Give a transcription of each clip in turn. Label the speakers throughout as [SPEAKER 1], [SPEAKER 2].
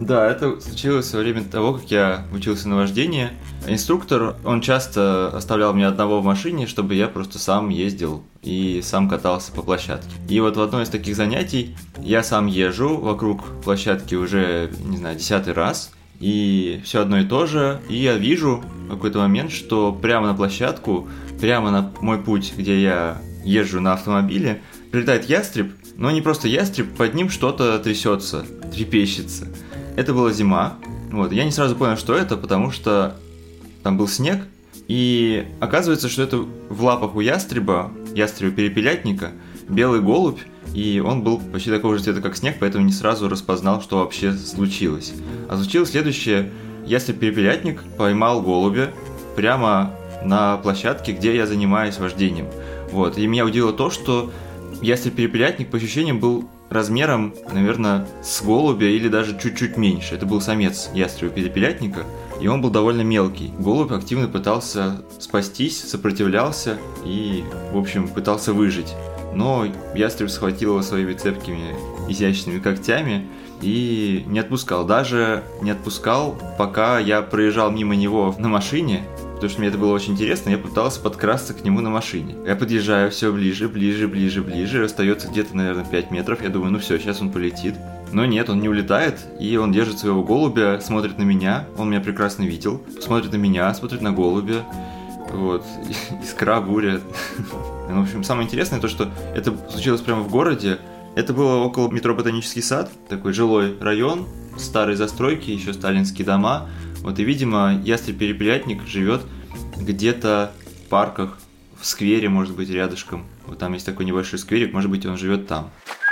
[SPEAKER 1] Да, это случилось во время того, как я учился на вождение. Инструктор, он часто оставлял меня одного в машине, чтобы я просто сам ездил и сам катался по площадке. И вот в одно из таких занятий я сам езжу вокруг площадки уже, не знаю, 10-й раз, и все одно и то же, и я вижу в какой-то момент, что прямо на площадку, прямо на мой путь, где я езжу на автомобиле, прилетает ястреб, но не просто ястреб, под ним что-то трясется, трепещется. Это была зима. Вот. Я не сразу понял, что это, потому что там был снег, и оказывается, что это в лапах у ястреба-перепелятника, белый голубь, и он был почти такого же цвета, как снег, поэтому не сразу распознал, что вообще случилось. А случилось следующее. Ястреб-перепелятник поймал голубя прямо на площадке, где я занимаюсь вождением. Вот. И меня удивило то, что ястреб-перепелятник, по ощущениям, был размером, наверное, с голубя или даже чуть-чуть меньше. Это был самец ястреба-перепелятника, и он был довольно мелкий. Голубь активно пытался спастись, сопротивлялся и, в общем, пытался выжить. Но ястреб схватил его своими цепкими, изящными когтями и не отпускал. Даже не отпускал, пока я проезжал мимо него на машине, потому что мне это было очень интересно, я пытался подкрасться к нему на машине. Я подъезжаю все ближе, остается где-то, наверное, 5 метров, я думаю, ну все, сейчас он полетит. Но нет, он не улетает, и он держит своего голубя, смотрит на меня, он меня прекрасно видел, смотрит на меня, смотрит на голубя, вот, искра, буря. В общем, самое интересное то, что это случилось прямо в городе. Это было около метро Ботанический сад, такой жилой район, старые застройки, еще сталинские дома. Вот, и, видимо, ястреб-перепелятник живет где-то в парках, в сквере, может быть, рядышком. Вот там есть такой небольшой скверик, может быть, он живет там.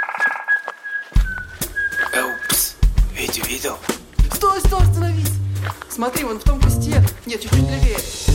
[SPEAKER 2] Упс, Витю видел?
[SPEAKER 3] Стой, остановись! Смотри, вон в том кусте. Нет, чуть-чуть левее.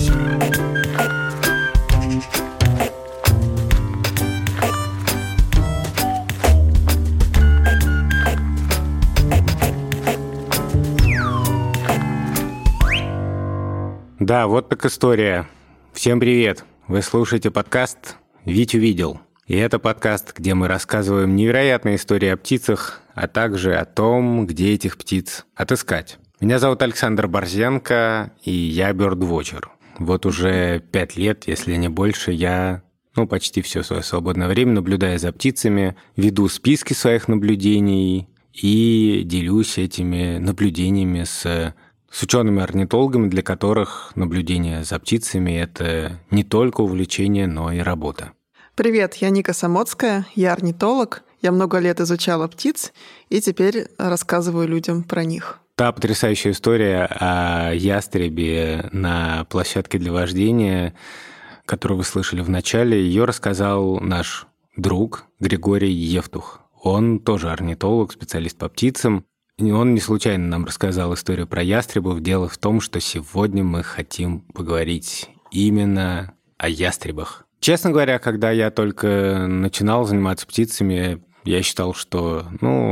[SPEAKER 4] Да, вот так история. Всем привет! Вы слушаете подкаст «Витю видел». И это подкаст, где мы рассказываем невероятные истории о птицах, а также о том, где этих птиц отыскать. Меня зовут Александр Борзенко, и я бёрдвотчер. Вот уже 5 лет, если не больше, я почти все свое свободное время наблюдаю за птицами, веду списки своих наблюдений и делюсь этими наблюдениями с учеными-орнитологами, для которых наблюдение за птицами – это не только увлечение, но и работа.
[SPEAKER 3] Привет, я Ника Самоцкая, я орнитолог, я много лет изучала птиц и теперь рассказываю людям про них.
[SPEAKER 4] Та потрясающая история о ястребе на площадке для вождения, которую вы слышали в начале, ее рассказал наш друг Григорий Евтух. Он тоже орнитолог, специалист по птицам. И он не случайно нам рассказал историю про ястребов. Дело в том, что сегодня мы хотим поговорить именно о ястребах. Честно говоря, когда я только начинал заниматься птицами, я считал, что,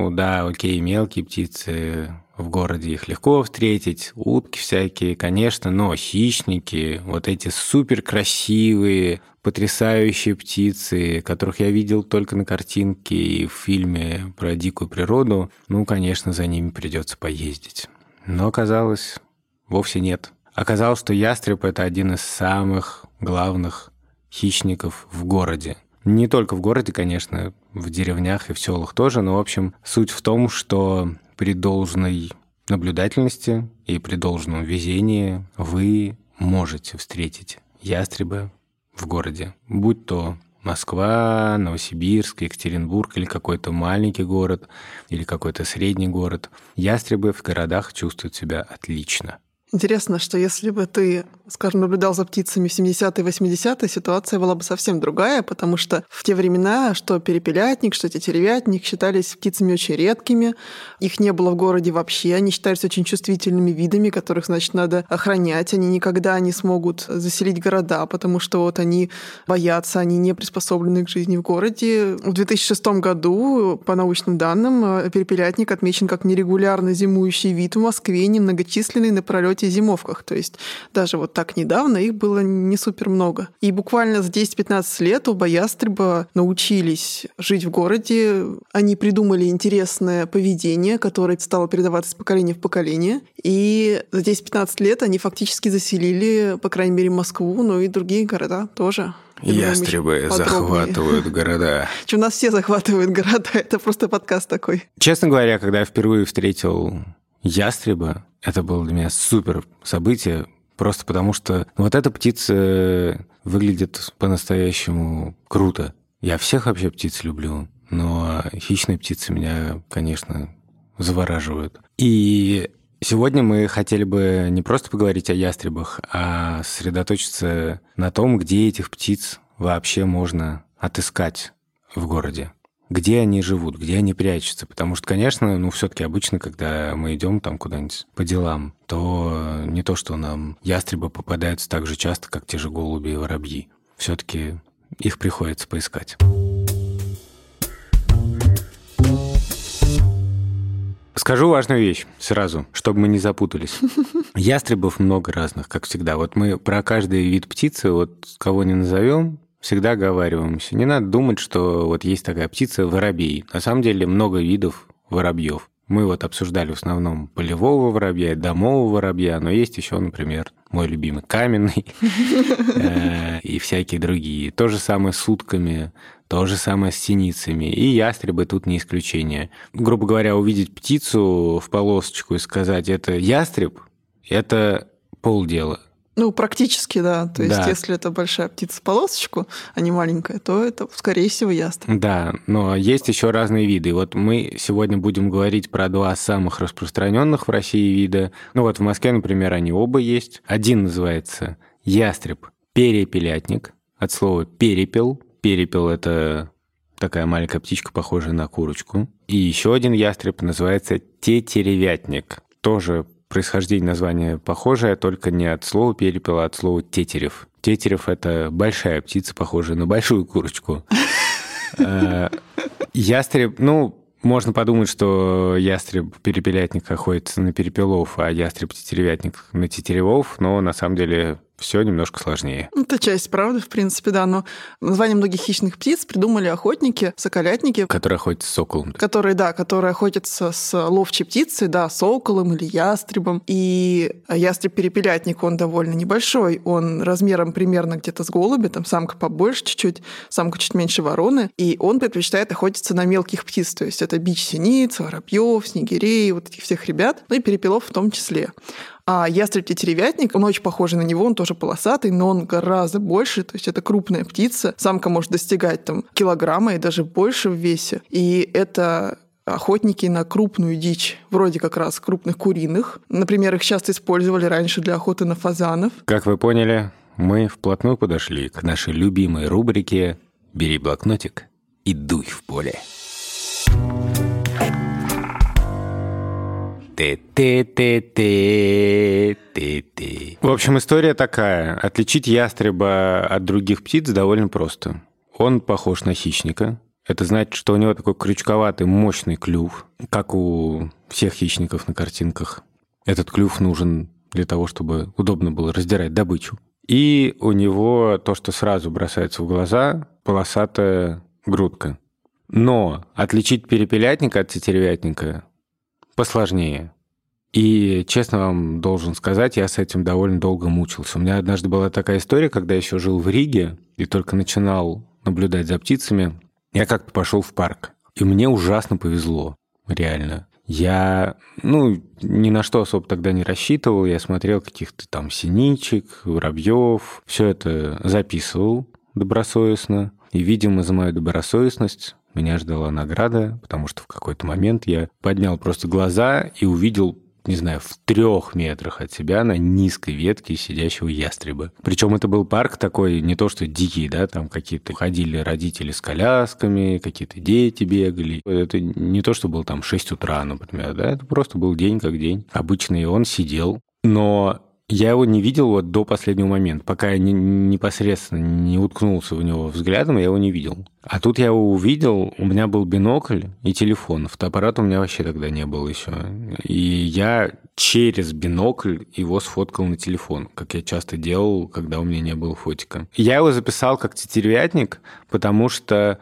[SPEAKER 4] мелкие птицы, в городе их легко встретить, утки всякие, конечно, но хищники, вот эти суперкрасивые, потрясающие птицы, которых я видел только на картинке и в фильме про дикую природу, конечно, за ними придется поездить. Но оказалось, вовсе нет. Оказалось, что ястреб – это один из самых главных хищников в городе. Не только в городе, конечно, в деревнях и в селах тоже, но, в общем, суть в том, что при должной наблюдательности и при должном везении вы можете встретить ястреба в городе. Будь то Москва, Новосибирск, Екатеринбург или какой-то маленький город, или какой-то средний город. Ястребы в городах чувствуют себя отлично.
[SPEAKER 3] Интересно, что если бы ты, скажем, наблюдал за птицами в 70-е, 80-е, ситуация была бы совсем другая, потому что в те времена что перепелятник, что тетеревятник считались птицами очень редкими, их не было в городе вообще, они считались очень чувствительными видами, которых, значит, надо охранять, они никогда не смогут заселить города, потому что вот они боятся, они не приспособлены к жизни в городе. В 2006 году, по научным данным, перепелятник отмечен как нерегулярно зимующий вид в Москве, немногочисленный на пролете зимовках. То есть даже вот так недавно их было не супер много. И буквально за 10-15 лет оба ястреба научились жить в городе. Они придумали интересное поведение, которое стало передаваться из поколения в поколение. И за 10-15 лет они фактически заселили, по крайней мере, Москву, но и другие города тоже.
[SPEAKER 4] Ястребы захватывают города.
[SPEAKER 3] У нас все захватывают города, это просто подкаст такой.
[SPEAKER 4] Честно говоря, когда я впервые встретил ястреба, это было для меня супер событие, просто потому что вот эта птица выглядит по-настоящему круто. Я всех вообще птиц люблю, но хищные птицы меня, конечно, завораживают. И сегодня мы хотели бы не просто поговорить о ястребах, а сосредоточиться на том, где этих птиц вообще можно отыскать в городе. Где они живут, где они прячутся. Потому что, конечно, все-таки обычно, когда мы идем там куда-нибудь по делам, то не то, что нам ястребы попадаются так же часто, как те же голуби и воробьи. Все-таки их приходится поискать. Скажу важную вещь сразу, чтобы мы не запутались. Ястребов много разных, как всегда. Вот мы про каждый вид птицы, вот кого не назовем, всегда оговариваемся. Не надо думать, что вот есть такая птица воробей. На самом деле много видов воробьев. Мы вот обсуждали в основном полевого воробья, домового воробья, но есть еще, например, мой любимый каменный и всякие другие. То же самое с утками, то же самое с синицами. И ястребы тут не исключение. Грубо говоря, увидеть птицу в полосочку и сказать, это ястреб, это полдела.
[SPEAKER 3] Практически, да. То есть, если это большая птица в полосочку, а не маленькая, то это, скорее всего, ястреб.
[SPEAKER 4] Да, но есть еще разные виды. И вот мы сегодня будем говорить про два самых распространенных в России вида. В Москве, например, они оба есть. Один называется ястреб-перепелятник, от слова «перепел». Перепел – это такая маленькая птичка, похожая на курочку. И еще один ястреб называется тетеревятник. Тоже происхождение названия похожее, только не от слова перепел, а от слова тетерев. Тетерев – это большая птица, похожая на большую курочку. Ястреб, можно подумать, что ястреб-перепелятник охотится на перепелов, а ястреб-тетеревятник на тетеревов, но на самом деле все немножко сложнее.
[SPEAKER 3] Это часть правды, в принципе, да. Но название многих хищных птиц придумали охотники, соколятники.
[SPEAKER 4] Которые охотятся с соколом.
[SPEAKER 3] Которые охотятся с ловчей птицей, да, соколом или ястребом. И ястреб-перепелятник, он довольно небольшой. Он размером примерно где-то с голубя, там самка побольше чуть-чуть, самка чуть меньше вороны. И он предпочитает охотиться на мелких птиц. То есть это бич синиц, воробьев, снегирей, вот этих всех ребят, и перепелов в том числе. А ястреб-тетеревятник, он очень похожий на него, он тоже полосатый, но он гораздо больше, то есть это крупная птица. Самка может достигать килограмма и даже больше в весе. И это охотники на крупную дичь, вроде как раз крупных куриных. Например, их часто использовали раньше для охоты на фазанов.
[SPEAKER 4] Как вы поняли, мы вплотную подошли к нашей любимой рубрике «Бери блокнотик и дуй в поле». В общем, история такая. Отличить ястреба от других птиц довольно просто. Он похож на хищника. Это значит, что у него такой крючковатый, мощный клюв, как у всех хищников на картинках. Этот клюв нужен для того, чтобы удобно было раздирать добычу. И у него то, что сразу бросается в глаза, полосатая грудка. Но отличить перепелятника от тетеревятника посложнее. И, честно вам должен сказать, я с этим довольно долго мучился. У меня однажды была такая история, когда я еще жил в Риге и только начинал наблюдать за птицами. Я как-то пошел в парк, и мне ужасно повезло, реально. Я, ни на что особо тогда не рассчитывал. Я смотрел каких-то там синичек, воробьев. Все это записывал добросовестно. И, видимо, за мою добросовестность меня ждала награда, потому что в какой-то момент я поднял просто глаза и увидел, не знаю, в 3 метрах от себя на низкой ветке сидящего ястреба. Причем это был парк такой, не то что дикий, да, там какие-то ходили родители с колясками, какие-то дети бегали. Это не то, что было там 6 утра, например, да, это просто был день как день. Обычный он сидел, но Я его не видел вот до последнего момента. Пока я непосредственно не уткнулся в него взглядом, я его не видел. А тут я его увидел, у меня был бинокль и телефон. Фотоаппарата у меня вообще тогда не было еще. И я через бинокль его сфоткал на телефон, как я часто делал, когда у меня не было фотика. Я его записал как тетеревятник, потому что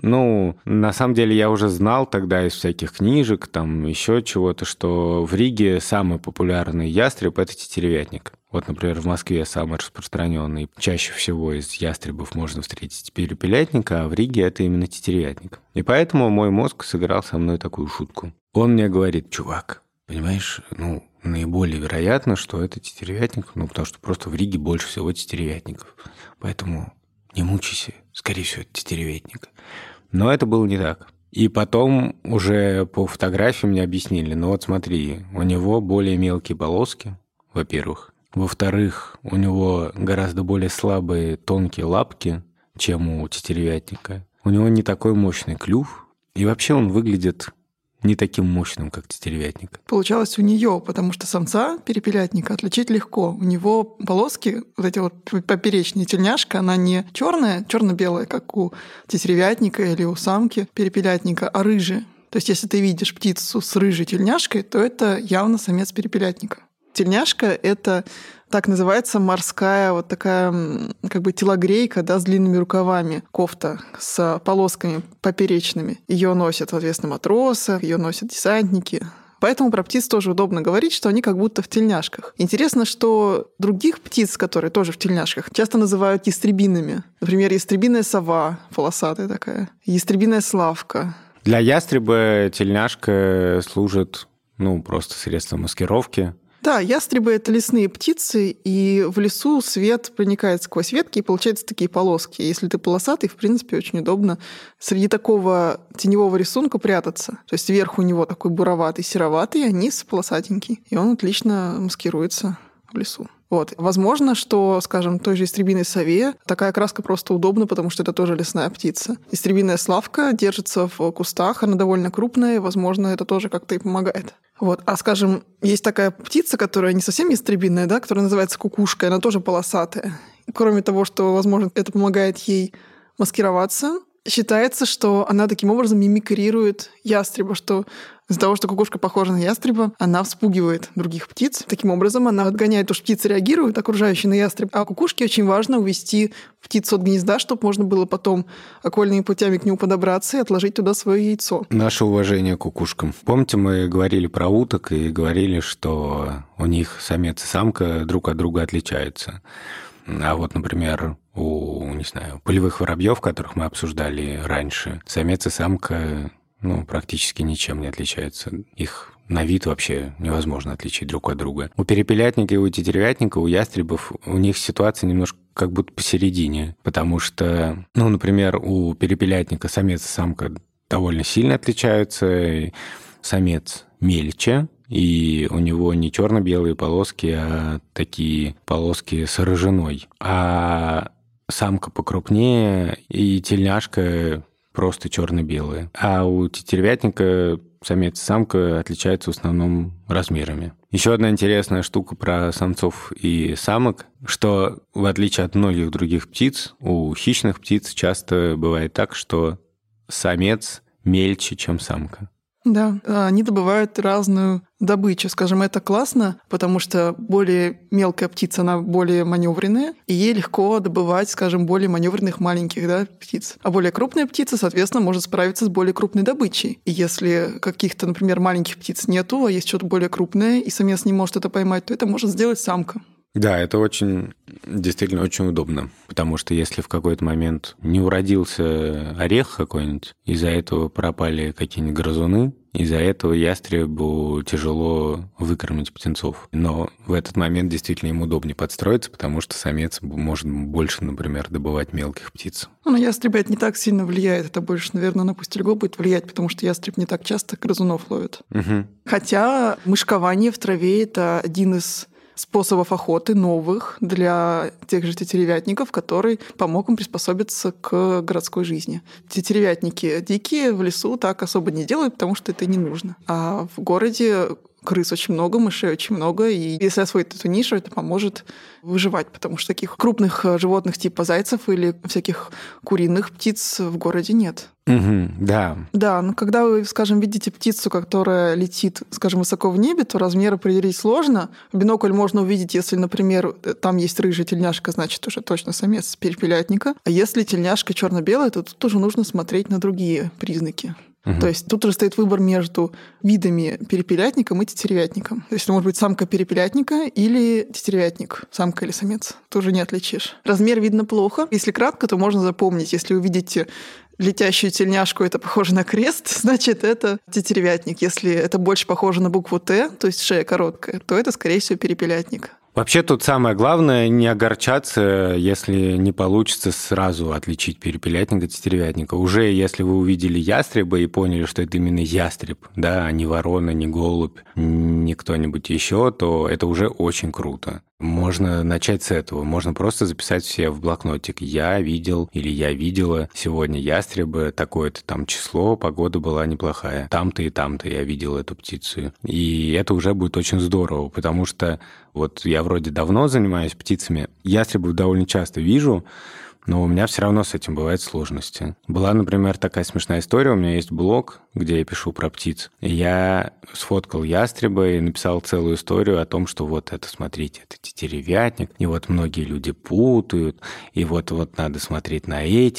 [SPEAKER 4] на самом деле я уже знал тогда из всяких книжек, там еще чего-то, что в Риге самый популярный ястреб – это тетеревятник. Вот, например, в Москве самый распространенный. Чаще всего из ястребов можно встретить перепелятника, а в Риге это именно тетеревятник. И поэтому мой мозг сыграл со мной такую шутку. Он мне говорит: чувак, понимаешь, наиболее вероятно, что это тетеревятник, потому что просто в Риге больше всего тетеревятников. Поэтому не мучайся, скорее всего, это тетеревятник. Но это было не так. И потом уже по фотографии мне объяснили: вот смотри, у него более мелкие полоски, во-первых. Во-вторых, у него гораздо более слабые тонкие лапки, чем у тетеревятника. У него не такой мощный клюв. И вообще он выглядит не таким мощным, как тетеревятник.
[SPEAKER 3] Получалось у нее, потому что самца перепелятника отличить легко. У него полоски, вот эти вот поперечные, тельняшка, она не черная, черно-белая, как у тетеревятника или у самки перепелятника, а рыжая. То есть если ты видишь птицу с рыжей тельняшкой, то это явно самец перепелятника. Тельняшка — это так называется морская вот такая как бы телогрейка, да, с длинными рукавами, кофта с полосками поперечными. Ее носят, соответственно, матросы, ее носят десантники. Поэтому про птиц тоже удобно говорить, что они как будто в тельняшках. Интересно, что других птиц, которые тоже в тельняшках, часто называют ястребинами. Например, ястребиная сова, полосатая такая, ястребиная славка.
[SPEAKER 4] Для ястреба тельняшка служит, просто средством маскировки.
[SPEAKER 3] Да, ястребы — это лесные птицы, и в лесу свет проникает сквозь ветки, и получаются такие полоски. Если ты полосатый, в принципе, очень удобно среди такого теневого рисунка прятаться. То есть верх у него такой буроватый, сероватый, а низ полосатенький. И он отлично маскируется в лесу. Возможно, что, скажем, той же ястребиной сове такая краска просто удобна, потому что это тоже лесная птица. Ястребиная славка держится в кустах, она довольно крупная, и, возможно, это тоже как-то и помогает. А, скажем, есть такая птица, которая не совсем ястребиная, да, которая называется кукушка, она тоже полосатая. Кроме того, что, возможно, это помогает ей маскироваться, считается, что она таким образом мимикрирует ястреба, что из-за того, что кукушка похожа на ястреба, она вспугивает других птиц. Таким образом, она отгоняет, то, что птицы реагируют, окружающие на ястреб. А кукушке очень важно увести птицу от гнезда, чтобы можно было потом окольными путями к нему подобраться и отложить туда свое яйцо.
[SPEAKER 4] Наше уважение к кукушкам. Помните, мы говорили про уток и говорили, что у них самец и самка друг от друга отличаются. А например, у полевых воробьев, которых мы обсуждали раньше, самец и самка практически ничем не отличаются. Их на вид вообще невозможно отличить друг от друга. У перепелятника и у тетеревятника, у ястребов, у них ситуация немножко как будто посередине, потому что, например, у перепелятника самец и самка довольно сильно отличаются. Самец мельче, и у него не черно-белые полоски, а такие полоски с рыжиной. А самка покрупнее, и тельняшка просто черно-белые. А у тетеревятника самец и самка отличаются в основном размерами. Еще одна интересная штука про самцов и самок, что в отличие от многих других птиц, у хищных птиц часто бывает так, что самец мельче, чем самка.
[SPEAKER 3] Да, они добывают разную добычу. Скажем, это классно, потому что более мелкая птица, она более маневренная, и ей легко добывать, скажем, более маневренных маленьких, да, птиц. А более крупная птица, соответственно, может справиться с более крупной добычей. И если каких-то, например, маленьких птиц нету, а есть что-то более крупное, и самец не может это поймать, то это может сделать самка.
[SPEAKER 4] Да, это действительно очень удобно, потому что если в какой-то момент не уродился орех какой-нибудь, из-за этого пропали какие-нибудь грызуны, из-за этого ястребу тяжело выкормить птенцов. Но в этот момент действительно им удобнее подстроиться, потому что самец может больше, например, добывать мелких птиц.
[SPEAKER 3] На ястреба это не так сильно влияет, это больше, наверное, на пустельгу будет влиять, потому что ястреб не так часто грызунов ловит.
[SPEAKER 4] Угу.
[SPEAKER 3] Хотя мышкование в траве – это один из способов охоты новых для тех же тетеревятников, который помог им приспособиться к городской жизни. Тетеревятники дикие в лесу так особо не делают, потому что это не нужно. А в городе Крыс очень много, мышей очень много, и если освоить эту нишу, это поможет выживать, потому что таких крупных животных типа зайцев или всяких куриных птиц в городе нет.
[SPEAKER 4] Да.
[SPEAKER 3] Да, но когда вы, скажем, видите птицу, которая летит, скажем, высоко в небе, то размер определить сложно. В бинокль можно увидеть, если, например, там есть рыжая тельняшка, значит, уже точно самец перепелятника. А если тельняшка черно-белая, то тут уже нужно смотреть на другие признаки. То есть тут уже стоит выбор между видами перепелятником и тетеревятником. То есть это может быть самка перепелятника или тетеревятник, самка или самец. Тоже не отличишь. Размер видно плохо. Если кратко, то можно запомнить. Если увидите летящую тельняшку, это похоже на крест, значит, это тетеревятник. Если это больше похоже на букву «Т», то есть шея короткая, то это, скорее всего, перепелятник.
[SPEAKER 4] Вообще тут самое главное не огорчаться, если не получится сразу отличить перепелятника от тетеревятника. Уже если вы увидели ястреба и поняли, что это именно ястреб, да, а не ворона, не голубь, не кто-нибудь еще, то это уже очень круто. Можно начать с этого. Можно просто записать все в блокнотик. Я видел или я видела сегодня ястреба, такое-то там число, погода была неплохая. Там-то и там-то я видел эту птицу. И это уже будет очень здорово, потому что вот я вроде давно занимаюсь птицами, ястребов довольно часто вижу, но у меня все равно с этим бывают сложности. Была, например, такая смешная история. У меня есть блог, где я пишу про птиц. И я сфоткал ястреба и написал целую историю о том, что вот это, смотрите, это тетеревятник. И вот многие люди путают. И вот надо смотреть на эти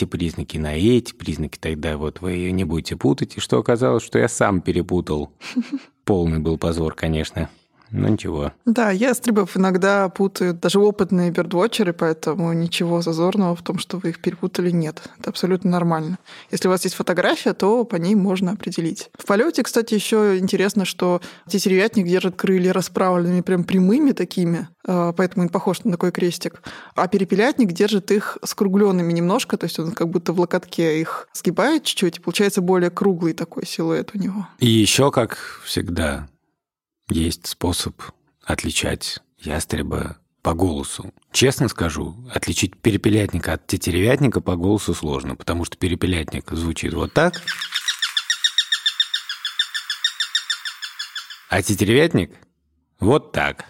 [SPEAKER 4] признаки, тогда вот вы не будете путать. И что оказалось, что я сам перепутал. Полный был позор, конечно. Ну, ничего.
[SPEAKER 3] Да, ястребов иногда путают даже опытные бёрдвотчеры, поэтому ничего зазорного в том, что вы их перепутали, нет. Это абсолютно нормально. Если у вас есть фотография, то по ней можно определить. В полете, кстати, еще интересно, что тетеревятник держит крылья расправленными, прям прямыми такими, поэтому он похож на такой крестик. А перепелятник держит их скругленными немножко, то есть он как будто в локотке их сгибает чуть-чуть, и получается более круглый такой силуэт у него.
[SPEAKER 4] И еще, как всегда, есть способ отличать ястреба по голосу. Честно скажу, отличить перепелятника от тетеревятника по голосу сложно, потому что перепелятник звучит вот так, а тетеревятник вот так.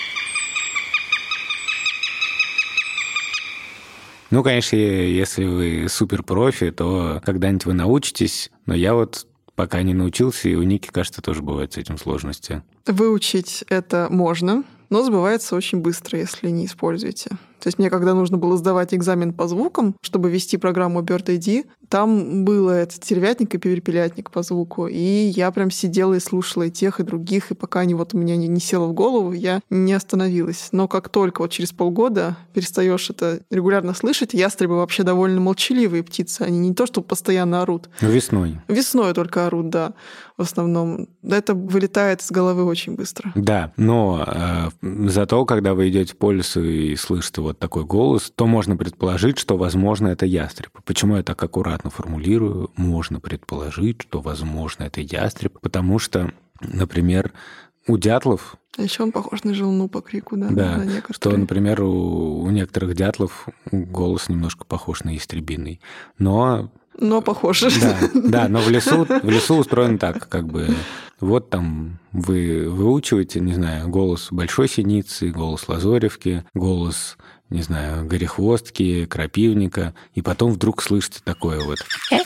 [SPEAKER 4] Ну, конечно, если вы суперпрофи, то когда-нибудь вы научитесь, но я вот пока не научился, и у Ники, кажется, тоже бывают с этим сложности.
[SPEAKER 3] Выучить это можно, но забывается очень быстро, если не используете. То есть мне, когда нужно было сдавать экзамен по звукам, чтобы вести программу BirdID, там было этот тетеревятник и перепелятник по звуку. И я прям сидела и слушала и тех, и других, и пока они вот у меня не село в голову, я не остановилась. Но как только вот через полгода перестаешь это регулярно слышать, ястребы вообще довольно молчаливые птицы. Они не то, что постоянно орут.
[SPEAKER 4] Весной.
[SPEAKER 3] Весной только орут, да, в основном. Это вылетает из головы очень быстро.
[SPEAKER 4] Да, но зато, когда вы идете по лесу и слышите вот такой голос, то можно предположить, что, возможно, это ястреб. Почему я так аккуратно формулирую? Можно предположить, что, возможно, это ястреб, потому что, например, у дятлов...
[SPEAKER 3] А еще он похож на желну по крику, да?
[SPEAKER 4] Да, что, например, у некоторых дятлов голос немножко похож на ястребиный. Но
[SPEAKER 3] похож.
[SPEAKER 4] Да, но в лесу устроено так, как бы... Вот там вы выучиваете, не знаю, голос большой синицы, голос лазоревки, голос, не знаю, горехвостки, крапивника, и потом вдруг слышите такое вот.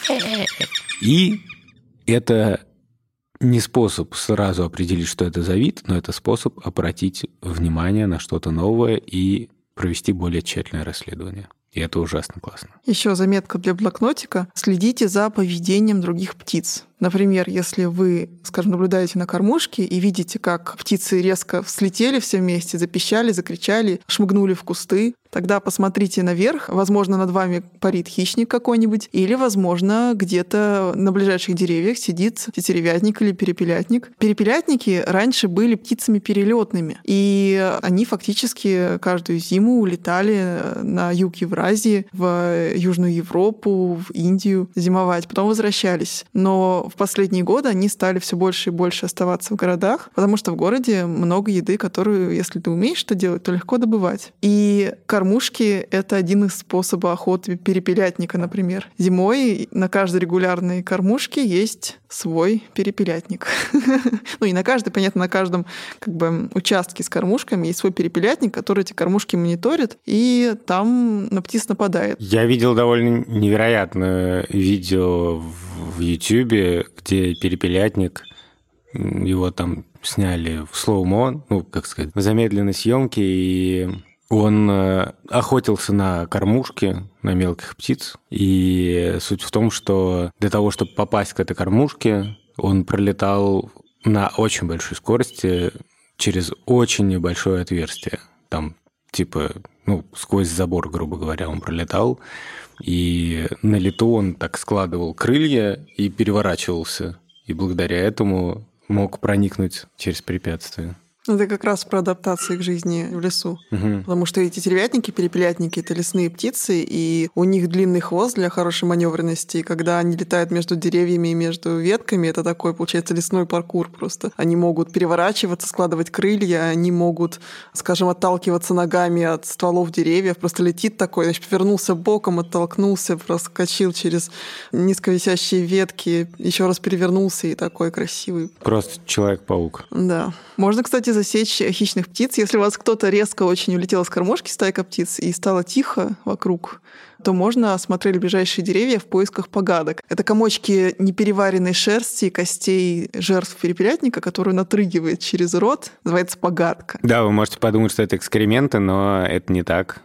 [SPEAKER 4] И это не способ сразу определить, что это за вид, но это способ обратить внимание на что-то новое и провести более тщательное расследование. И это ужасно классно.
[SPEAKER 3] Еще заметка для блокнотика. Следите за поведением других птиц. Например, если вы, скажем, наблюдаете на кормушке и видите, как птицы резко взлетели все вместе, запищали, закричали, шмыгнули в кусты, тогда посмотрите наверх. Возможно, над вами парит хищник какой-нибудь, или, возможно, где-то на ближайших деревьях сидит тетеревятник или перепелятник. Перепелятники раньше были птицами перелетными, и они фактически каждую зиму улетали на юг Евразии, в Южную Европу, в Индию зимовать, потом возвращались. Но в последние годы они стали все больше и больше оставаться в городах, потому что в городе много еды, которую, если ты умеешь это делать, то легко добывать. И кормушки — это один из способов охоты перепелятника, например. Зимой на каждой регулярной кормушке есть свой перепелятник. Ну, и на каждом участке с кормушками есть свой перепелятник, который эти кормушки мониторит, и там на птиц нападает.
[SPEAKER 4] Я видел довольно невероятное видео в YouTube, где перепелятник, его там сняли в слоумо, в замедленной съемке, и он охотился на кормушки, на мелких птиц. И суть в том, что для того, чтобы попасть к этой кормушке, он пролетал на очень большой скорости через очень небольшое отверстие. Там, сквозь забор, грубо говоря, он пролетал. И на лету он так складывал крылья и переворачивался. И благодаря этому мог проникнуть через препятствия.
[SPEAKER 3] Это как раз про адаптацию к жизни в лесу.
[SPEAKER 4] Угу.
[SPEAKER 3] Потому что эти тервятники, перепелятники — это лесные птицы, и у них длинный хвост для хорошей маневренности. И когда они летают между деревьями и между ветками, это такой, получается, лесной паркур просто. Они могут переворачиваться, складывать крылья, они могут, скажем, отталкиваться ногами от стволов деревьев. Просто летит такой, значит, повернулся боком, оттолкнулся, проскочил через низковисящие ветки, еще раз перевернулся и такой красивый.
[SPEAKER 4] Просто Человек-паук.
[SPEAKER 3] Да. Можно, кстати, засечь хищных птиц. Если у вас кто-то резко очень улетел с кормушки, стайка птиц, и стало тихо вокруг, то можно осмотреть ближайшие деревья в поисках погадок. Это комочки непереваренной шерсти и костей жертв перепелятника, которую натрыгивает через рот. Называется погадка.
[SPEAKER 4] Да, вы можете подумать, что это экскременты, но это не так.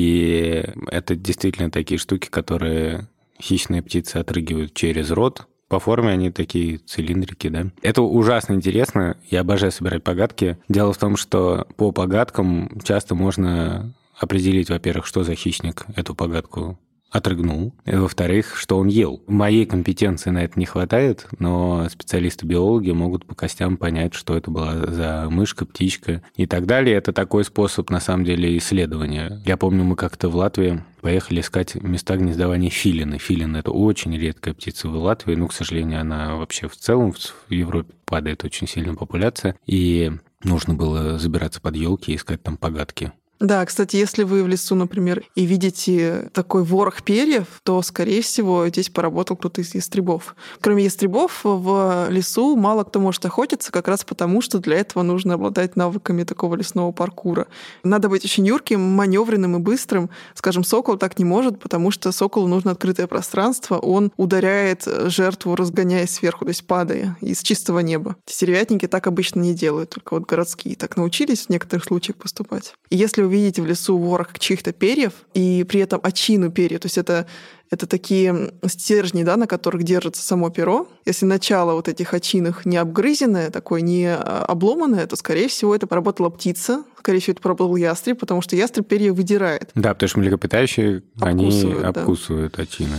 [SPEAKER 4] И это действительно такие штуки, которые хищные птицы отрыгивают через рот. По форме они такие цилиндрики, да. Это ужасно интересно. Я обожаю собирать погадки. Дело в том, что по погадкам часто можно определить, во-первых, что за хищник эту погадку отрыгнул, и, во-вторых, что он ел. Моей компетенции на это не хватает, но специалисты-биологи могут по костям понять, что это была за мышка, птичка и так далее. Это такой способ, на самом деле, исследования. Я помню, мы как-то в Латвии поехали искать места гнездования филина. Филин — это очень редкая птица в Латвии, к сожалению, она вообще в целом в Европе падает очень сильно популяция, и нужно было забираться под елки и искать там погадки.
[SPEAKER 3] Да, кстати, если вы в лесу, например, и видите такой ворох перьев, то, скорее всего, здесь поработал кто-то из ястребов. Кроме ястребов, в лесу мало кто может охотиться, как раз потому, что для этого нужно обладать навыками такого лесного паркура. Надо быть очень юрким, маневренным и быстрым. Скажем, сокол так не может, потому что соколу нужно открытое пространство, он ударяет жертву, разгоняясь сверху, то есть падая из чистого неба. Стервятники так обычно не делают, только вот городские так научились в некоторых случаях поступать. И если увидите в лесу ворох чьих-то перьев, и при этом очину перьев, то есть это такие стержни, да, на которых держится само перо. Если начало вот этих очинок не обгрызенное, такое не обломанное, то, скорее всего, это поработала птица, скорее всего, это поработал ястреб, потому что ястреб перья выдирает.
[SPEAKER 4] Да, потому что млекопитающие, они обкусывают очины.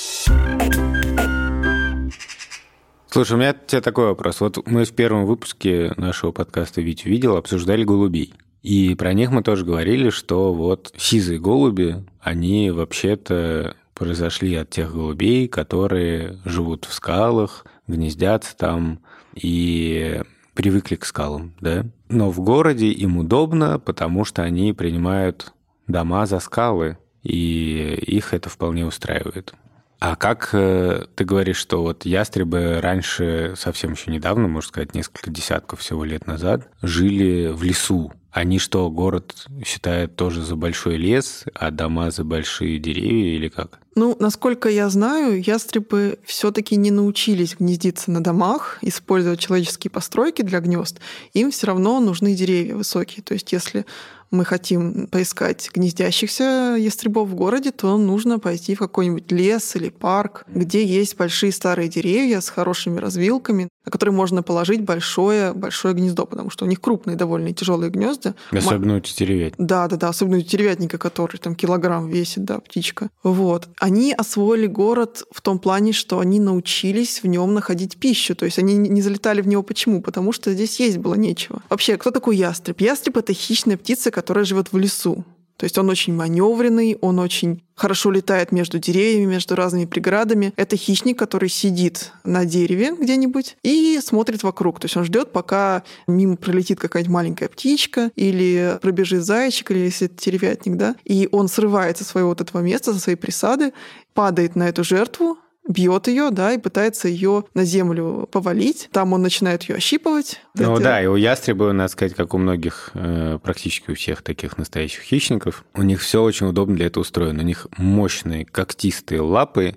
[SPEAKER 4] Слушай, у меня к тебе такой вопрос. Вот мы в первом выпуске нашего подкаста «Витя видел» обсуждали голубей. И про них мы тоже говорили, что вот сизые голуби, они вообще-то произошли от тех голубей, которые живут в скалах, гнездятся там и привыкли к скалам, да? Но в городе им удобно, потому что они принимают дома за скалы, и их это вполне устраивает. А как ты говоришь, что вот ястребы раньше, совсем еще недавно, можно сказать, несколько десятков всего лет назад, жили в лесу? Они что, город считают тоже за большой лес, а дома за большие деревья или как?
[SPEAKER 3] Насколько я знаю, ястребы все-таки не научились гнездиться на домах, использовать человеческие постройки для гнезд. Им все равно нужны деревья высокие. То есть если мы хотим поискать гнездящихся ястребов в городе, то нужно пойти в какой-нибудь лес или парк, где есть большие старые деревья с хорошими развилками, на которые можно положить большое гнездо, потому что у них крупные довольно тяжелые гнезда.
[SPEAKER 4] Особенно у тетеревятника.
[SPEAKER 3] Да, особенно у тетеревятника, который там килограмм весит, да, птичка. Вот. Они освоили город в том плане, что они научились в нем находить пищу. То есть они не залетали в него. Почему? Потому что здесь есть было нечего. Вообще, кто такой ястреб? Ястреб — это хищная птица, которая живет в лесу. То есть он очень маневренный, он очень хорошо летает между деревьями, между разными преградами. Это хищник, который сидит на дереве где-нибудь и смотрит вокруг. То есть он ждет, пока мимо пролетит какая-нибудь маленькая птичка или пробежит зайчик, или если это теревятник, да, и он срывается со своего вот этого места, со своей присады, падает на эту жертву, бьет ее, да, и пытается ее на землю повалить. Там он начинает ее ощипывать.
[SPEAKER 4] Ну да, и у ястреба, надо сказать, как у многих, практически у всех таких настоящих хищников, у них все очень удобно для этого устроено. У них мощные когтистые лапы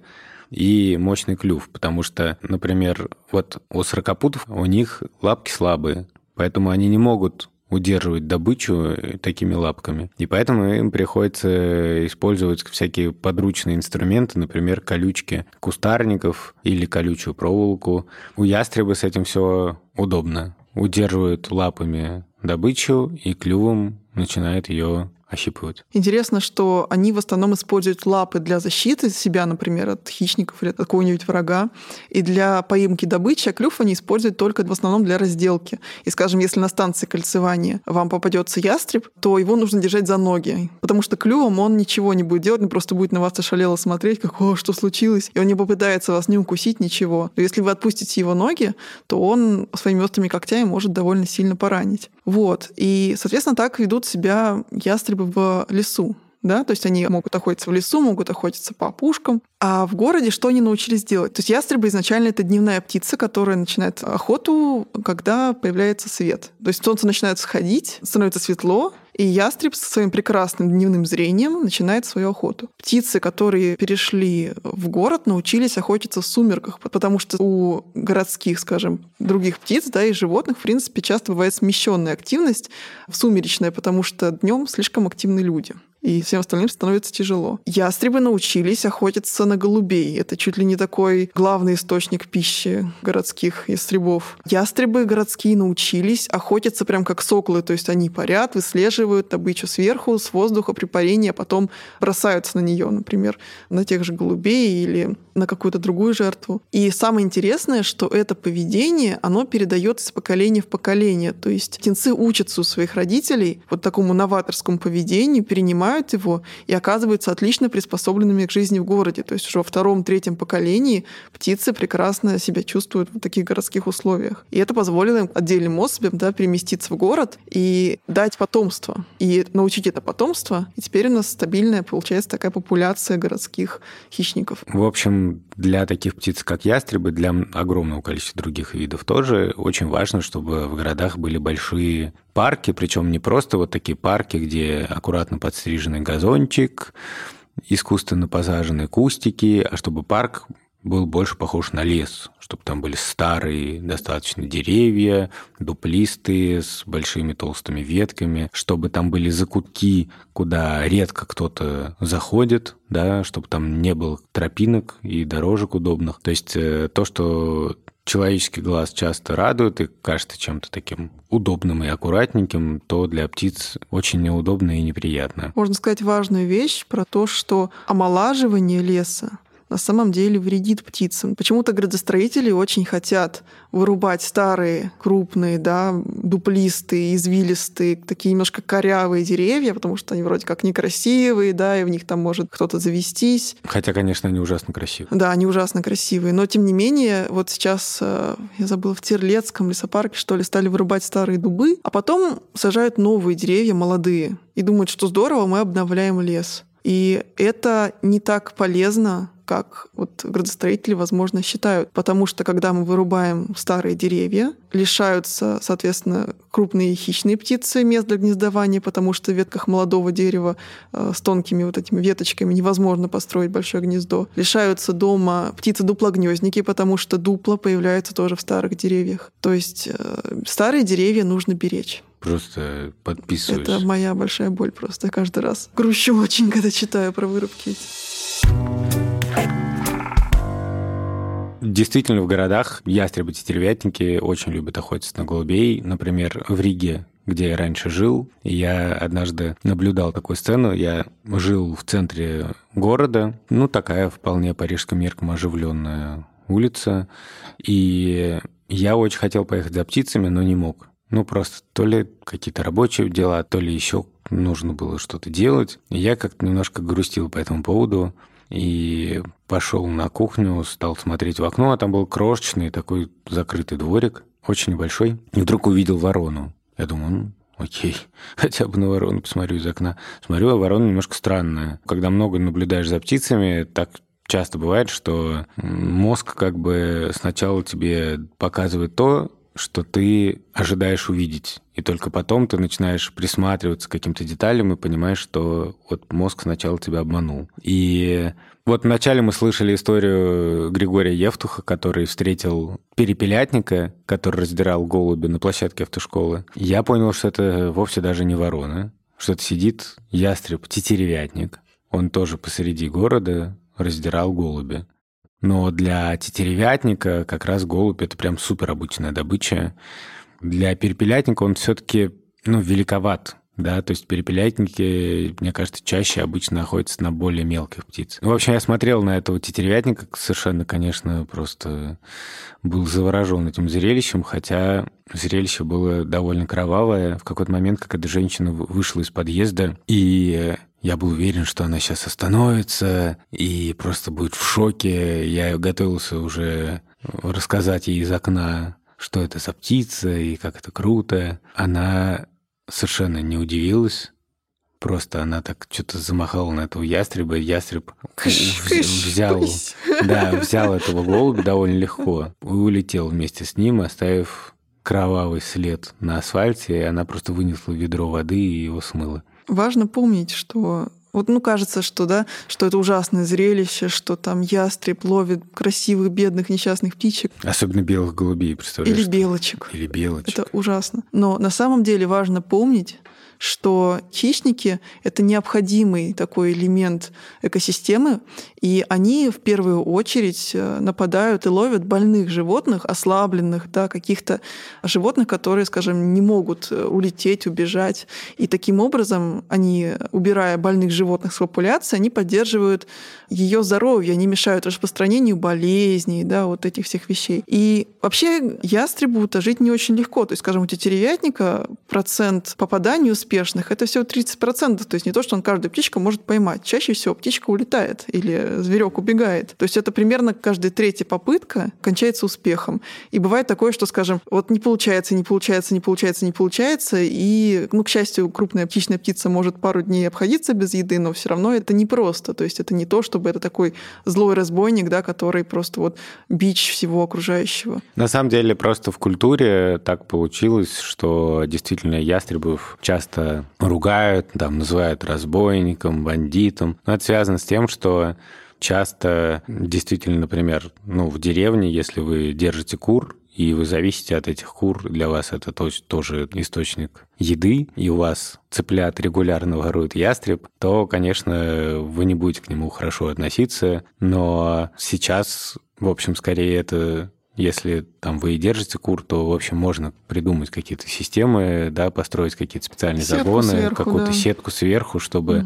[SPEAKER 4] и мощный клюв, потому что, например, вот у сорокопутов у них лапки слабые, поэтому они не могут удерживать добычу такими лапками. И поэтому им приходится использовать всякие подручные инструменты, например, колючки кустарников или колючую проволоку. У ястреба с этим все удобно. Удерживают лапами добычу и клювом начинает ее ощипывать.
[SPEAKER 3] Интересно, что они в основном используют лапы для защиты себя, например, от хищников или от какого-нибудь врага, и для поимки добычи, а клюв они используют только в основном для разделки. И, скажем, если на станции кольцевания вам попадется ястреб, то его нужно держать за ноги, потому что клювом он ничего не будет делать, он просто будет на вас ошалело смотреть, как «О, что случилось?» И он не попытается вас не укусить, ничего. Но если вы отпустите его ноги, то он своими острыми когтями может довольно сильно поранить. Вот. И, соответственно, так ведут себя ястребы в лесу. Да? То есть они могут охотиться в лесу, могут охотиться по опушкам. А в городе что они научились делать? То есть ястребы изначально это дневная птица, которая начинает охоту, когда появляется свет. То есть солнце начинает сходить, становится светло, и ястреб со своим прекрасным дневным зрением начинает свою охоту. Птицы, которые перешли в город, научились охотиться в сумерках, потому что у городских, скажем, других птиц, да, и животных, в принципе, часто бывает смещенная активность сумеречная, потому что днем слишком активны люди. И всем остальным становится тяжело. Ястребы научились охотиться на голубей. Это чуть ли не такой главный источник пищи городских ястребов. Ястребы городские научились охотиться прям как соколы, то есть они парят, выслеживают добычу сверху, с воздуха при парении, а потом бросаются на нее, например, на тех же голубей или на какую-то другую жертву. И самое интересное, что это поведение, оно передается из поколения в поколение. То есть птенцы учатся у своих родителей вот такому новаторскому поведению, перенимают его и оказываются отлично приспособленными к жизни в городе. То есть уже во втором-третьем поколении птицы прекрасно себя чувствуют в таких городских условиях. И это позволило им отдельным особям, да, переместиться в город и дать потомство. И научить это потомство. И теперь у нас стабильная, получается, такая популяция городских хищников.
[SPEAKER 4] В общем, для таких птиц, как ястребы, для огромного количества других видов тоже очень важно, чтобы в городах были большие парки, причем не просто вот такие парки, где аккуратно подстриженный газончик, искусственно посаженные кустики, а чтобы парк был больше похож на лес, чтобы там были старые достаточно деревья, дуплистые, с большими толстыми ветками, чтобы там были закутки, куда редко кто-то заходит, да, чтобы там не было тропинок и дорожек удобных. То есть то, что человеческий глаз часто радует и кажется чем-то таким удобным и аккуратненьким, то для птиц очень неудобно и неприятно.
[SPEAKER 3] Можно сказать важную вещь про то, что омолаживание леса на самом деле вредит птицам. Почему-то градостроители очень хотят вырубать старые, крупные, да, дуплистые, извилистые, такие немножко корявые деревья, потому что они вроде как некрасивые, да, и в них там может кто-то завестись.
[SPEAKER 4] Хотя, конечно, они ужасно красивые.
[SPEAKER 3] Да, они ужасно красивые. Но, тем не менее, вот сейчас, я забыла, в Терлецком лесопарке, что ли, стали вырубать старые дубы, а потом сажают новые деревья, молодые, и думают, что здорово, мы обновляем лес. И это не так полезно, как вот градостроители, возможно, считают. Потому что, когда мы вырубаем старые деревья, лишаются, соответственно, крупные хищные птицы мест для гнездования, потому что в ветках молодого дерева с тонкими вот этими веточками невозможно построить большое гнездо. Лишаются дома птицы-дуплогнездники, потому что дупла появляются тоже в старых деревьях. То есть старые деревья нужно беречь.
[SPEAKER 4] Просто подписываюсь.
[SPEAKER 3] Это моя большая боль просто. Я каждый раз грущу очень, когда читаю про вырубки эти.
[SPEAKER 4] Действительно, в городах ястребы-тетеревятники очень любят охотиться на голубей. Например, в Риге, где я раньше жил, я однажды наблюдал такую сцену. Я жил в центре города, такая вполне парижским меркам оживленная улица, и я очень хотел поехать за птицами, но не мог. Просто то ли какие-то рабочие дела, то ли еще нужно было что-то делать. И я как-то немножко грустил по этому поводу. И пошел на кухню, стал смотреть в окно, а там был крошечный такой закрытый дворик, очень небольшой. И вдруг увидел ворону. Я думаю, окей, хотя бы на ворону посмотрю из окна. Смотрю, а ворона немножко странная. Когда много наблюдаешь за птицами, так часто бывает, что мозг как бы сначала тебе показывает то, что ты ожидаешь увидеть. И только потом ты начинаешь присматриваться к каким-то деталям и понимаешь, что вот мозг сначала тебя обманул. И вот вначале мы слышали историю Григория Евтуха, который встретил перепелятника, который раздирал голуби на площадке автошколы. Я понял, что это вовсе даже не ворона, что это сидит ястреб-тетеревятник. Он тоже посреди города раздирал голуби. Но для тетеревятника как раз голубь – это прям супер обычная добыча. Для перепелятника он все-таки великоват. Да, то есть перепелятники, мне кажется, чаще обычно охотятся на более мелких птиц. В общем, я смотрел на этого тетеревятника, совершенно, конечно, просто был заворожен этим зрелищем, хотя зрелище было довольно кровавое. В какой-то момент какая-то женщина вышла из подъезда, и я был уверен, что она сейчас остановится и просто будет в шоке. Я готовился уже рассказать ей из окна, что это за птица и как это круто. Она совершенно не удивилась. Просто она так что-то замахала на этого ястреба, и ястреб взял этого голубя довольно легко и улетел вместе с ним, оставив кровавый след на асфальте, и она просто вынесла ведро воды и его смыла.
[SPEAKER 3] Важно помнить, что кажется, что это ужасное зрелище, что там ястреб ловит красивых, бедных, несчастных птичек.
[SPEAKER 4] Особенно белых голубей, представляешь?
[SPEAKER 3] Или белочек.
[SPEAKER 4] Или белочек.
[SPEAKER 3] Это ужасно. Но на самом деле важно помнить, что хищники — это необходимый такой элемент экосистемы, и они в первую очередь нападают и ловят больных животных, ослабленных, каких-то животных, которые, скажем, не могут улететь, убежать. И таким образом они, убирая больных животных с популяции, они поддерживают ее здоровье, они мешают распространению болезней, этих всех вещей. И вообще ястребу-то жить не очень легко. То есть, скажем, у тетеревятника процент попаданий успешных — это всего 30%. То есть не то, что он каждую птичку может поймать. Чаще всего птичка улетает или зверек убегает. То есть это примерно каждая третья попытка кончается успехом. И бывает такое, что, скажем, не получается, и, к счастью, крупная птичная птица может пару дней обходиться без еды, но все равно это непросто. То есть это не то, чтобы это такой злой разбойник, который просто бич всего окружающего.
[SPEAKER 4] На самом деле просто в культуре так получилось, что действительно ястребов часто ругают, называют разбойником, бандитом. Но это связано с тем, что часто действительно, например, в деревне, если вы держите кур, и вы зависите от этих кур, для вас это тоже источник еды, и у вас цыплят регулярно ворует ястреб, то, конечно, вы не будете к нему хорошо относиться. Но сейчас, в общем, скорее это... Если вы и держите кур, то, в общем, можно придумать какие-то системы, построить какие-то специальные загоны, какую-то сетку сверху, чтобы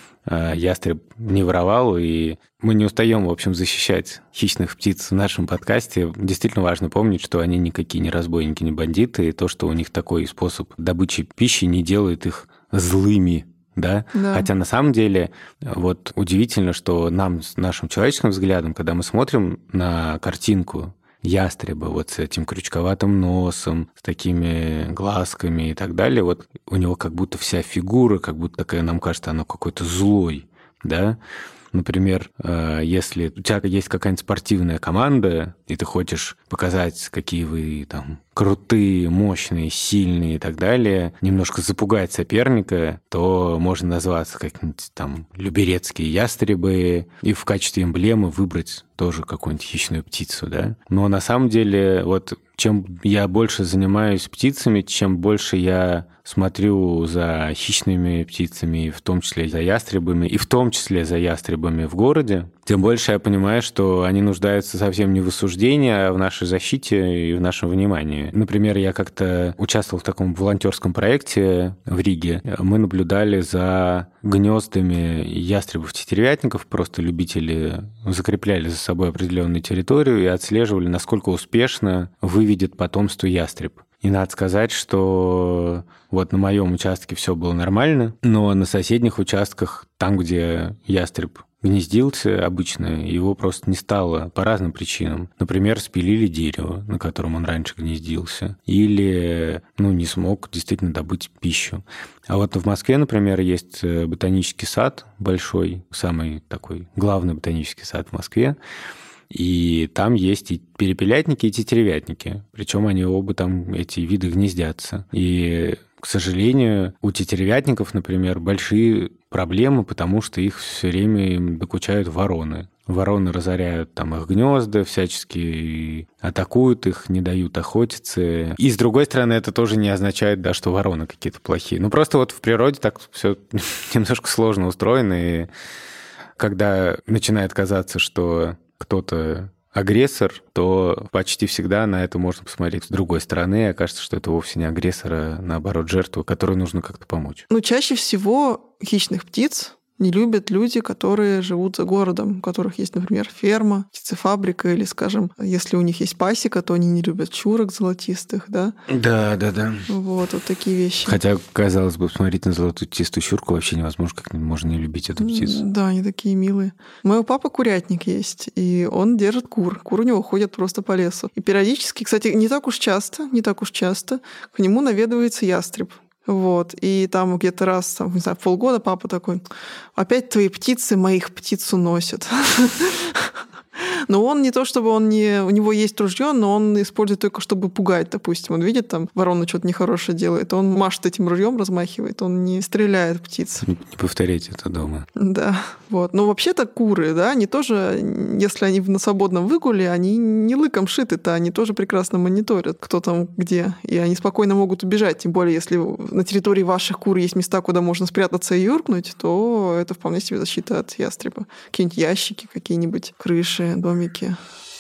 [SPEAKER 4] ястреб не воровал. И мы не устаем, в общем, защищать хищных птиц в нашем подкасте. Действительно важно помнить, что они никакие не разбойники, не бандиты, и то, что у них такой способ добычи пищи, не делает их злыми. Да? Хотя на самом деле удивительно, что нам с нашим человеческим взглядом, когда мы смотрим на картинку ястреба с этим крючковатым носом, с такими глазками и так далее, у него как будто вся фигура, как будто такая, нам кажется, она какой-то злой, да? Например, если у тебя есть какая-нибудь спортивная команда, и ты хочешь показать, какие вы крутые, мощные, сильные и так далее, немножко запугать соперника, то можно назваться как-нибудь люберецкие ястребы и в качестве эмблемы выбрать тоже какую-нибудь хищную птицу, да? Но на самом деле, чем я больше занимаюсь птицами, чем больше я смотрю за хищными птицами, в том числе за ястребами, и в том числе за ястребами в городе, тем больше я понимаю, что они нуждаются совсем не в осуждении, а в нашей защите и в нашем внимании. Например, я как-то участвовал в таком волонтерском проекте в Риге. Мы наблюдали за гнездами ястребов-тетеревятников, просто любители закрепляли за собой определенную территорию и отслеживали, насколько успешно выведет потомство ястреб. И надо сказать, что на моем участке все было нормально, но на соседних участках, там, где ястреб гнездился обычно, его просто не стало по разным причинам. Например, спилили дерево, на котором он раньше гнездился, или не смог действительно добыть пищу. А вот в Москве, например, есть ботанический сад большой, самый такой главный ботанический сад в Москве, и там есть и перепелятники, и тетеревятники. Причем они оба там, эти виды, гнездятся. И, к сожалению, у тетеревятников, например, большие проблемы, потому что их все время им докучают вороны. Вороны разоряют там их гнезда всячески, атакуют их, не дают охотиться. И, с другой стороны, это тоже не означает, да, что вороны какие-то плохие. Просто вот в природе так все немножко сложно устроено, и когда начинает казаться, что кто-то агрессор, то почти всегда на это можно посмотреть с другой стороны, и окажется, что это вовсе не агрессор, а наоборот жертва, которой нужно как-то помочь.
[SPEAKER 3] Чаще всего хищных птиц не любят люди, которые живут за городом, у которых есть, например, ферма, птицефабрика, или, скажем, если у них есть пасека, то они не любят чурок золотистых, да?
[SPEAKER 4] Да.
[SPEAKER 3] Вот такие вещи.
[SPEAKER 4] Хотя, казалось бы, смотреть на золотистую чурку вообще невозможно, как можно не любить эту птицу.
[SPEAKER 3] Да, они такие милые. У моего папы курятник есть, и он держит кур. Куры у него ходят просто по лесу. И периодически, кстати, не так уж часто, к нему наведывается ястреб. И там где-то раз, не знаю, полгода папа такой: опять твои птицы моих птиц уносят. Но он не то, чтобы у него есть ружье, но он использует только, чтобы пугать, допустим. Он видит, там ворона что-то нехорошее делает, он машет этим ружьем, размахивает, он не стреляет в птиц.
[SPEAKER 4] Не повторяйте это дома.
[SPEAKER 3] Да. Но вообще-то куры, да, они тоже, если они на свободном выгуле, они не лыком шиты-то, они тоже прекрасно мониторят, кто там где. И они спокойно могут убежать. Тем более, если на территории ваших кур есть места, куда можно спрятаться и юркнуть, то это вполне себе защита от ястреба. Какие-нибудь ящики, какие-нибудь крыши, домики.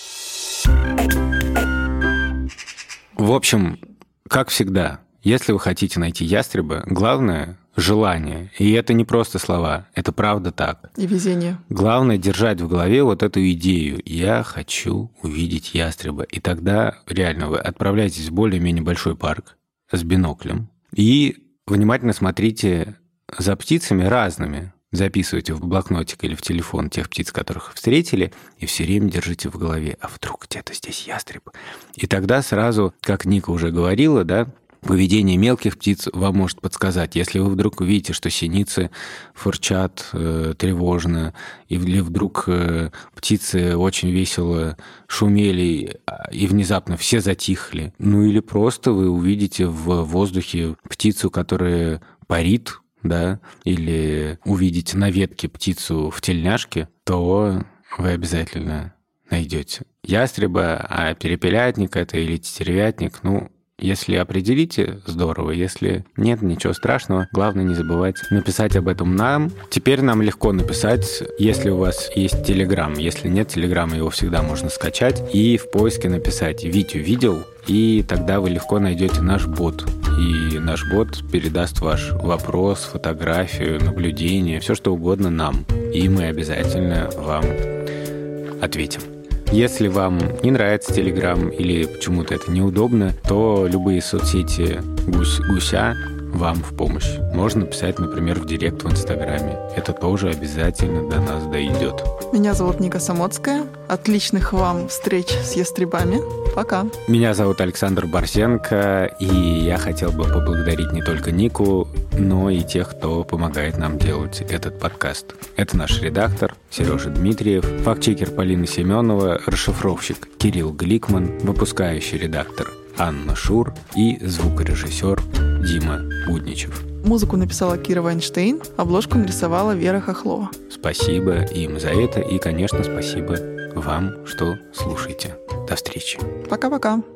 [SPEAKER 4] В общем, как всегда, если вы хотите найти ястреба, главное — желание. И это не просто слова, это правда так.
[SPEAKER 3] И везение.
[SPEAKER 4] Главное — держать в голове вот эту идею. Я хочу увидеть ястреба. И тогда реально вы отправляетесь в более-менее большой парк с биноклем и внимательно смотрите за птицами разными. Записывайте в блокнотик или в телефон тех птиц, которых встретили, и все время держите в голове: а вдруг где-то здесь ястреб? И тогда сразу, как Ника уже говорила, да, поведение мелких птиц вам может подсказать. Если вы вдруг увидите, что синицы фырчат тревожно, или вдруг птицы очень весело шумели, и внезапно все затихли. Или просто вы увидите в воздухе птицу, которая парит, да, или увидите на ветке птицу в тельняшке, то вы обязательно найдете ястреба, а перепелятник это или тетеревятник, если определите, здорово. Если нет, ничего страшного. Главное не забывать написать об этом нам. Теперь нам легко написать, если у вас есть Телеграм. Если нет Телеграма, его всегда можно скачать и в поиске написать «Витю видел», и тогда вы легко найдете наш бот. И наш бот передаст ваш вопрос, фотографию, наблюдение, все что угодно нам. И мы обязательно вам ответим. Если вам не нравится Телеграм или почему-то это неудобно, то любые соцсети гуся вам в помощь. Можно писать, например, в директ в Инстаграме. Это тоже обязательно до нас дойдет.
[SPEAKER 3] Меня зовут Ника Самоцкая. Отличных вам встреч с ястребами. Пока.
[SPEAKER 4] Меня зовут Александр Барсенко, и я хотел бы поблагодарить не только Нику, но и тех, кто помогает нам делать этот подкаст. Это наш редактор Сережа Дмитриев, фактчекер Полина Семенова, расшифровщик Кирилл Гликман, выпускающий редактор Анна Шур и звукорежиссер Дима Будничев.
[SPEAKER 3] Музыку написала Кира Вайнштейн, обложку нарисовала Вера Хохлова.
[SPEAKER 4] Спасибо им за это, и, конечно, спасибо вам, что слушаете. До встречи.
[SPEAKER 3] Пока-пока.